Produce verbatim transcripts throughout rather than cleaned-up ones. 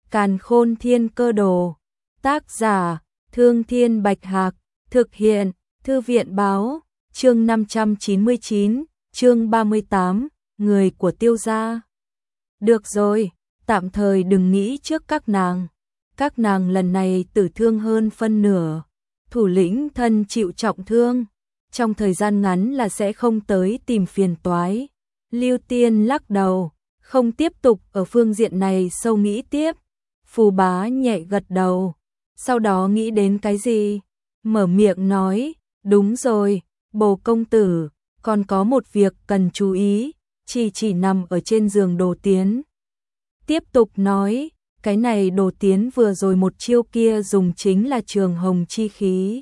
Càn Khôn Thiên Cơ Đồ. Tác giả: Thương Thiên Bạch Hạc. Thực hiện: Thư viện Báo. Chương năm trăm chín mươi chín, chương ba mươi tám, người của Tiêu gia. Được rồi, tạm thời đừng nghĩ trước các nàng. Các nàng lần này tử thương hơn phân nửa. Thủ lĩnh thân chịu trọng thương, trong thời gian ngắn là sẽ không tới tìm phiền toái. Lưu Tiên lắc đầu, không tiếp tục ở phương diện này sâu nghĩ tiếp. Phù Bá nhẹ gật đầu, sau đó nghĩ đến cái gì, mở miệng nói, đúng rồi, Bồ công tử, còn có một việc cần chú ý, chỉ chỉ nằm ở trên giường Đồ Tiến. Tiếp tục nói, cái này Đồ Tiến vừa rồi một chiêu kia dùng chính là Trường Hồng chi khí.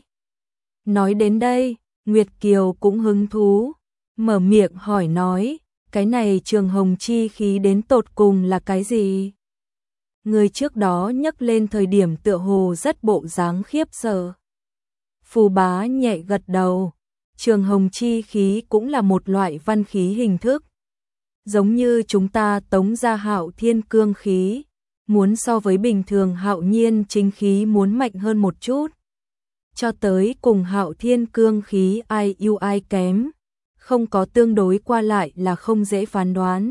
Nói đến đây, Nguyệt Kiều cũng hứng thú, mở miệng hỏi nói, cái này Trường Hồng chi khí đến tột cùng là cái gì? Người trước đó nhắc lên thời điểm tựa hồ rất bộ dáng khiếp sợ. Phù Bá nhẹ gật đầu, Trường Hồng chi khí cũng là một loại văn khí hình thức. Giống như chúng ta tống ra Hạo Thiên cương khí, muốn so với bình thường Hạo Nhiên chính khí muốn mạnh hơn một chút. Cho tới cùng Hạo Thiên cương khí ai ưu ai kém, không có tương đối qua lại là không dễ phán đoán.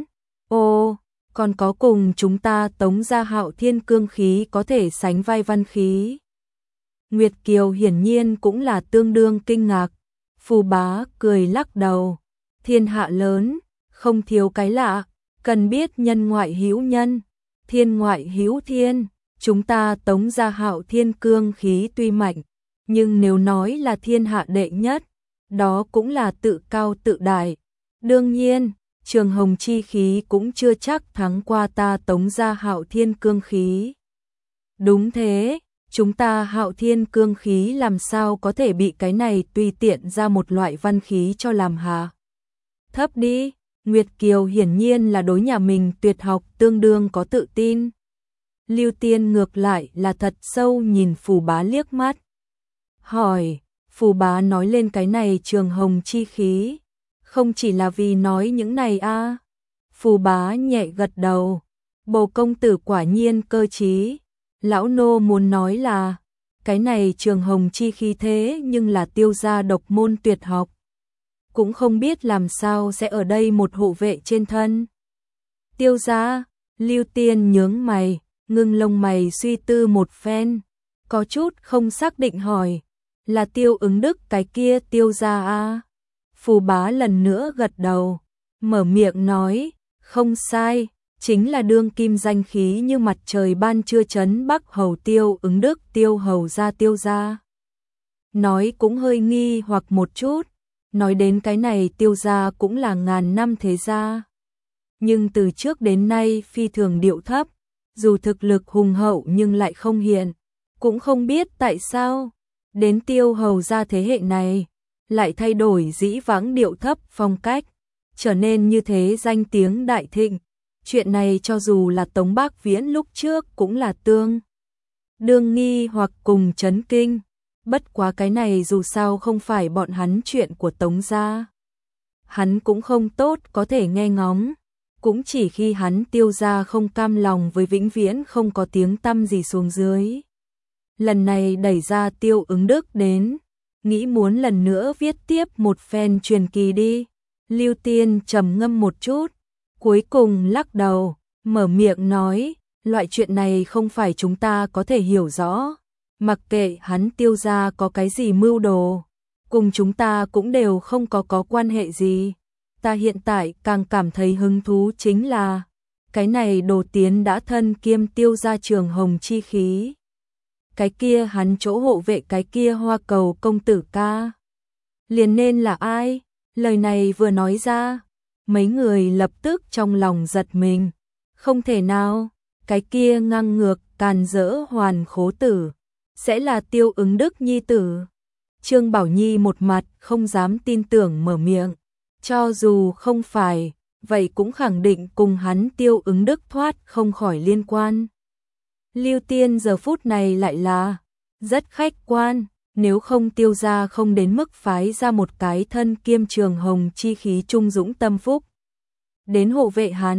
Ô, còn có cùng chúng ta tống ra Hạo Thiên cương khí có thể sánh vai văn khí. Nguyệt Kiều hiển nhiên cũng là tương đương kinh ngạc. Phù Bá cười lắc đầu, thiên hạ lớn, không thiếu cái lạ, cần biết nhân ngoại hữu nhân, thiên ngoại hữu thiên. Chúng ta tống ra Hạo Thiên cương khí tuy mạnh, nhưng nếu nói là thiên hạ đệ nhất, đó cũng là tự cao tự đại. Đương nhiên, Trường Hồng chi khí cũng chưa chắc thắng qua ta tống ra Hạo Thiên cương khí. Đúng thế, chúng ta Hạo Thiên cương khí làm sao có thể bị cái này tùy tiện ra một loại văn khí cho làm hạ thấp đi. Nguyệt Kiều hiển nhiên là đối nhà mình tuyệt học tương đương có tự tin. Lưu Tiên ngược lại là thật sâu nhìn Phù Bá liếc mắt. Hỏi, Phù Bá nói lên cái này Trường Hồng chi khí, không chỉ là vì nói những này a? À? Phù Bá nhẹ gật đầu, Bồ công tử quả nhiên cơ trí. Lão nô muốn nói là, cái này Trường Hồng chi khí thế nhưng là Tiêu gia độc môn tuyệt học. Cũng không biết làm sao sẽ ở đây một hộ vệ trên thân. Tiêu gia, Lưu Tiên nhướng mày, ngưng lông mày suy tư một phen, có chút không xác định hỏi, là Tiêu ứng đức cái kia Tiêu gia a? À? Phù Bá lần nữa gật đầu, mở miệng nói, không sai, chính là đương kim danh khí như mặt trời ban trưa trấn Bắc hầu Tiêu ứng đức Tiêu hầu gia Tiêu gia. Nói cũng hơi nghi hoặc một chút, nói đến cái này Tiêu gia cũng là ngàn năm thế gia. Nhưng từ trước đến nay phi thường điệu thấp, dù thực lực hùng hậu nhưng lại không hiện, cũng không biết tại sao, đến Tiêu hầu gia thế hệ này, lại thay đổi dĩ vãng điệu thấp phong cách, trở nên như thế danh tiếng đại thịnh. Chuyện này cho dù là Tống Bác Viễn lúc trước cũng là tương đương nghi hoặc cùng chấn kinh, bất quá cái này dù sao không phải bọn hắn chuyện của Tống gia. Hắn cũng không tốt có thể nghe ngóng, cũng chỉ khi hắn Tiêu gia không cam lòng với vĩnh viễn không có tiếng tăm gì xuống dưới. Lần này đẩy ra Tiêu ứng đức đến, nghĩ muốn lần nữa viết tiếp một phen truyền kỳ đi. Lưu Tiên trầm ngâm một chút, cuối cùng lắc đầu, mở miệng nói, loại chuyện này không phải chúng ta có thể hiểu rõ. Mặc kệ hắn Tiêu gia có cái gì mưu đồ, cùng chúng ta cũng đều không có có quan hệ gì. Ta hiện tại càng cảm thấy hứng thú chính là, cái này Đồ Tiến đã thân kiêm Tiêu gia Trường Hồng chi khí. Cái kia hắn chỗ hộ vệ cái kia Hoa Cầu công tử ca, liền nên là ai? Lời này vừa nói ra, mấy người lập tức trong lòng giật mình. Không thể nào, cái kia ngang ngược càn rỡ hoàn khố tử sẽ là Tiêu ứng đức nhi tử. Trương Bảo Nhi một mặt không dám tin tưởng mở miệng, cho dù không phải, vậy cũng khẳng định cùng hắn Tiêu ứng đức thoát không khỏi liên quan. Lưu Tiên giờ phút này lại là rất khách quan, nếu không Tiêu gia không đến mức phái ra một cái thân kiêm Trường Hồng chi khí trung dũng tâm phúc đến hộ vệ hắn,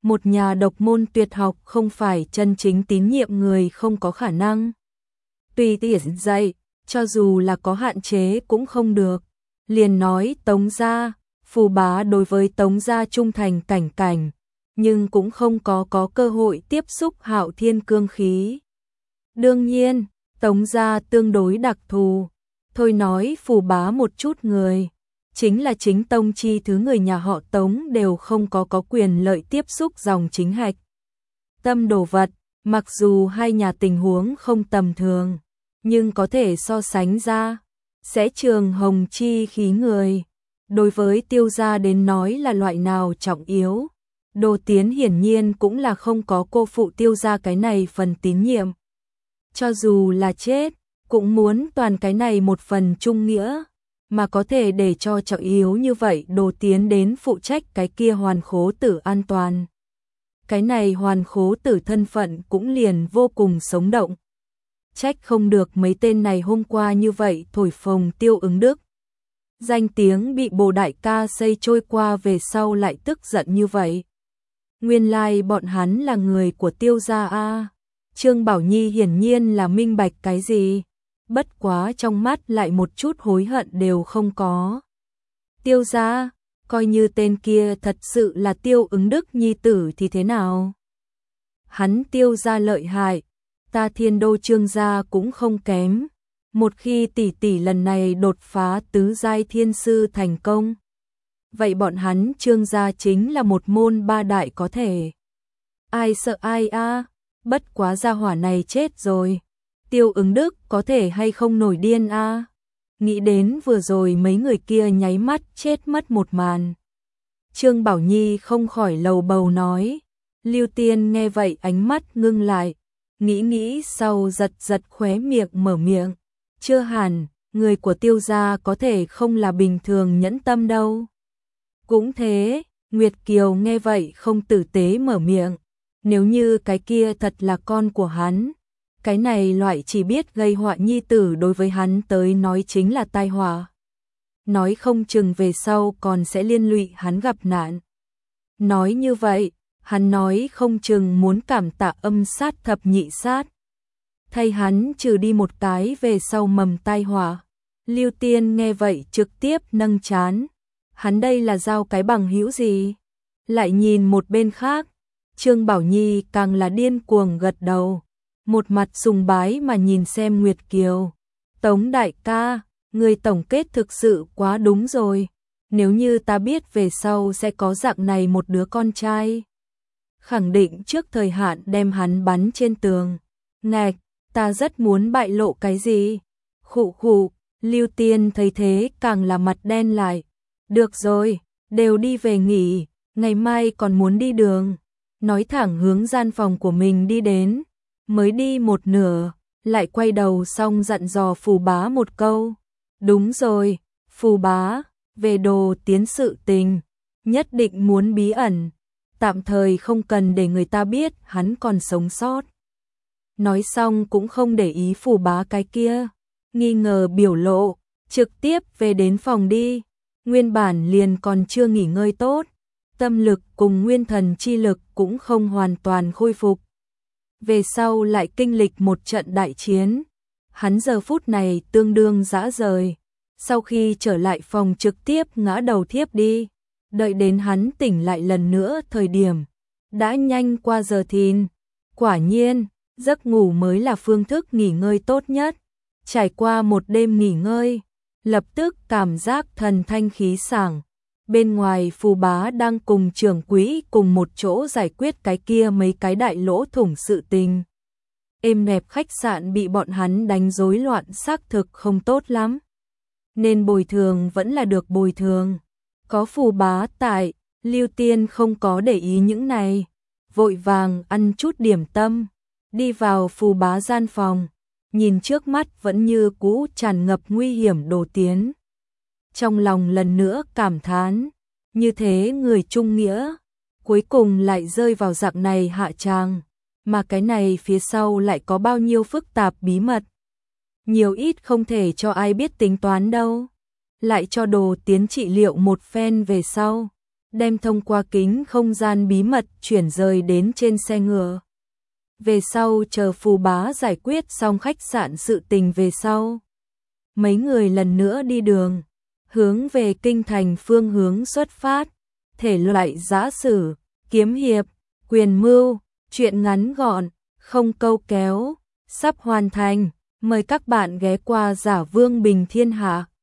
một nhà độc môn tuyệt học không phải chân chính tín nhiệm người không có khả năng. Tùy tiện dạy, cho dù là có hạn chế cũng không được. Liền nói Tống gia, Phù Bá đối với Tống gia trung thành cảnh cảnh, nhưng cũng không có có cơ hội tiếp xúc Hạo Thiên cương khí. Đương nhiên, Tống gia tương đối đặc thù, thôi nói Phù Bá một chút người, chính là chính tông chi thứ người nhà họ Tống đều không có có quyền lợi tiếp xúc dòng chính hạch tâm đồ vật, mặc dù hai nhà tình huống không tầm thường, nhưng có thể so sánh ra, sẽ trường hồng chi khí người. Đối với Tiêu gia đến nói là loại nào trọng yếu, Đồ Tiến hiển nhiên cũng là không có cô phụ Tiêu gia cái này phần tín nhiệm. Cho dù là chết, cũng muốn toàn cái này một phần trung nghĩa, mà có thể để cho trọng yếu như vậy Đồ Tiến đến phụ trách cái kia hoàn khố tử an toàn. Cái này hoàn khố tử thân phận cũng liền vô cùng sống động. Trách không được mấy tên này hôm qua như vậy thổi phồng Tiêu Ứng Đức. Danh tiếng bị Bồ đại ca xây trôi qua về sau lại tức giận như vậy. Nguyên lai bọn hắn là người của Tiêu gia a. Trương Bảo Nhi hiển nhiên là minh bạch cái gì, bất quá trong mắt lại một chút hối hận đều không có. Tiêu gia, coi như tên kia thật sự là Tiêu Ứng Đức nhi tử thì thế nào? Hắn Tiêu gia lợi hại, ta Thiên Đô Trương gia cũng không kém. Một khi tỷ tỷ lần này đột phá tứ giai thiên sư thành công, vậy bọn hắn Trương gia chính là một môn ba đại có thể. Ai sợ ai a, à? Bất quá gia hỏa này chết rồi. Tiêu Ứng Đức có thể hay không nổi điên a? À? Nghĩ đến vừa rồi mấy người kia nháy mắt chết mất một màn. Trương Bảo Nhi không khỏi lầu bầu nói. Lưu Tiên nghe vậy ánh mắt ngưng lại, nghĩ nghĩ sau giật giật khóe miệng mở miệng. Chưa hẳn, người của Tiêu gia có thể không là bình thường nhẫn tâm đâu. Cũng thế, Nguyệt Kiều nghe vậy không tử tế mở miệng. Nếu như cái kia thật là con của hắn, cái này loại chỉ biết gây họa nhi tử đối với hắn tới nói chính là tai họa. Nói không chừng về sau còn sẽ liên lụy hắn gặp nạn. Nói như vậy, hắn nói không chừng muốn cảm tạ âm sát thập nhị sát. Thay hắn trừ đi một cái về sau mầm tai họa. Lưu Tiên nghe vậy trực tiếp nâng trán. Hắn đây là giao cái bằng hữu gì? Lại nhìn một bên khác, Trương Bảo Nhi càng là điên cuồng gật đầu, một mặt sùng bái mà nhìn xem Nguyệt Kiều. Tống đại ca, người tổng kết thực sự quá đúng rồi. Nếu như ta biết về sau sẽ có dạng này một đứa con trai, khẳng định trước thời hạn đem hắn bắn trên tường. Ngạch, ta rất muốn bại lộ cái gì? Khụ khụ, Lưu Tiên thấy thế càng là mặt đen lại. Được rồi, đều đi về nghỉ, ngày mai còn muốn đi đường. Nói thẳng hướng gian phòng của mình đi đến, mới đi một nửa, lại quay đầu xong dặn dò Phù Bá một câu. Đúng rồi, Phù Bá, về Đồ Tiến sự tình, nhất định muốn bí ẩn, tạm thời không cần để người ta biết hắn còn sống sót. Nói xong cũng không để ý Phù Bá cái kia, nghi ngờ biểu lộ, trực tiếp về đến phòng đi. Nguyên bản liền còn chưa nghỉ ngơi tốt, tâm lực cùng nguyên thần chi lực cũng không hoàn toàn khôi phục. Về sau lại kinh lịch một trận đại chiến, hắn giờ phút này tương đương rã rời. Sau khi trở lại phòng trực tiếp ngã đầu thiếp đi, đợi đến hắn tỉnh lại lần nữa thời điểm, đã nhanh qua giờ thìn. Quả nhiên, giấc ngủ mới là phương thức nghỉ ngơi tốt nhất. Trải qua một đêm nghỉ ngơi, lập tức cảm giác thần thanh khí sảng. Bên ngoài Phù Bá đang cùng trưởng quỹ cùng một chỗ giải quyết cái kia mấy cái đại lỗ thủng sự tình. Êm đẹp khách sạn bị bọn hắn đánh rối loạn xác thực không tốt lắm. Nên bồi thường vẫn là được bồi thường. Có Phù Bá tại, Lưu Tiên không có để ý những này. Vội vàng ăn chút điểm tâm, đi vào Phù Bá gian phòng. Nhìn trước mắt vẫn như cũ tràn ngập nguy hiểm Đồ Tiến. Trong lòng lần nữa cảm thán, như thế người trung nghĩa, cuối cùng lại rơi vào dạng này hạ tràng, mà cái này phía sau lại có bao nhiêu phức tạp bí mật. Nhiều ít không thể cho ai biết tính toán đâu. Lại cho Đồ Tiến trị liệu một phen về sau, đem thông qua kính không gian bí mật chuyển rời đến trên xe ngựa. Về sau chờ Phù Bá giải quyết xong khách sạn sự tình về sau. Mấy người lần nữa đi đường, hướng về kinh thành phương hướng xuất phát, thể loại giã sử, kiếm hiệp, quyền mưu, truyện ngắn gọn, không câu kéo, sắp hoàn thành, mời các bạn ghé qua Giả Vương Bình Thiên Hạ.